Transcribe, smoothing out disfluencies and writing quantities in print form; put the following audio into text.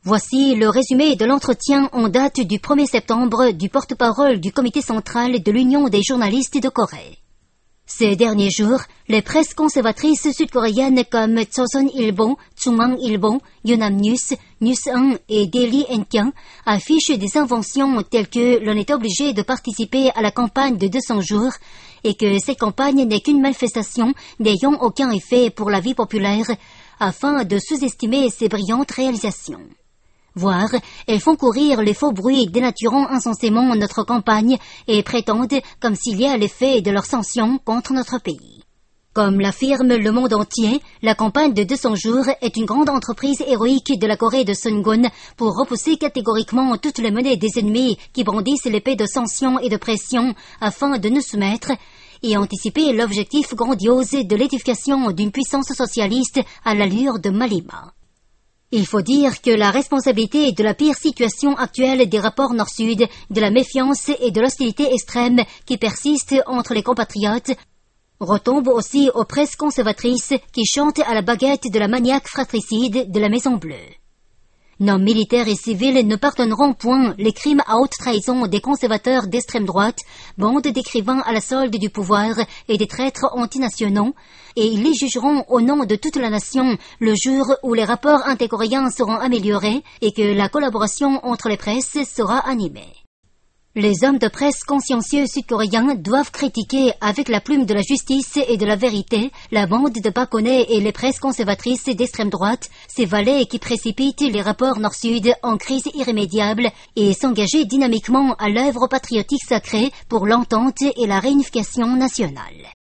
Voici le résumé de l'entretien en date du 1er septembre du porte-parole du comité central de l'Union des journalistes de Corée. Ces derniers jours, les presses conservatrices sud-coréennes comme Chosun Ilbo, Chungang Ilbo, Yonhap News, News 1 et Daily Enkyan affichent des inventions telles que l'on est obligé de participer à la campagne de 200 jours et que cette campagne n'est qu'une manifestation n'ayant aucun effet pour la vie populaire afin de sous-estimer ces brillantes réalisations. Voire, elles font courir les faux bruits dénaturant insensiblement notre campagne et prétendent comme s'il y a l'effet de leurs sanctions contre notre pays. Comme l'affirme le monde entier, la campagne de 200 jours est une grande entreprise héroïque de la Corée de Sungun pour repousser catégoriquement toutes les menées des ennemis qui brandissent l'épée de sanctions et de pression afin de nous soumettre et anticiper l'objectif grandiose de l'édification d'une puissance socialiste à l'allure de Malima. Il faut dire que la responsabilité de la pire situation actuelle des rapports Nord-Sud, de la méfiance et de l'hostilité extrême qui persiste entre les compatriotes, retombe aussi aux presses conservatrices qui chantent à la baguette de la maniaque fratricide de la Maison Bleue. Nos militaires et civils ne pardonneront point les crimes à haute trahison des conservateurs d'extrême droite, bande d'écrivains à la solde du pouvoir et des traîtres antinationaux, et ils les jugeront au nom de toute la nation le jour où les rapports intercoréens seront améliorés et que la collaboration entre les presses sera animée. Les hommes de presse consciencieux sud-coréens doivent critiquer avec la plume de la justice et de la vérité la bande de bâconnets et les presses conservatrices d'extrême droite, ces valets qui précipitent les rapports Nord-Sud en crise irrémédiable et s'engager dynamiquement à l'œuvre patriotique sacrée pour l'entente et la réunification nationale.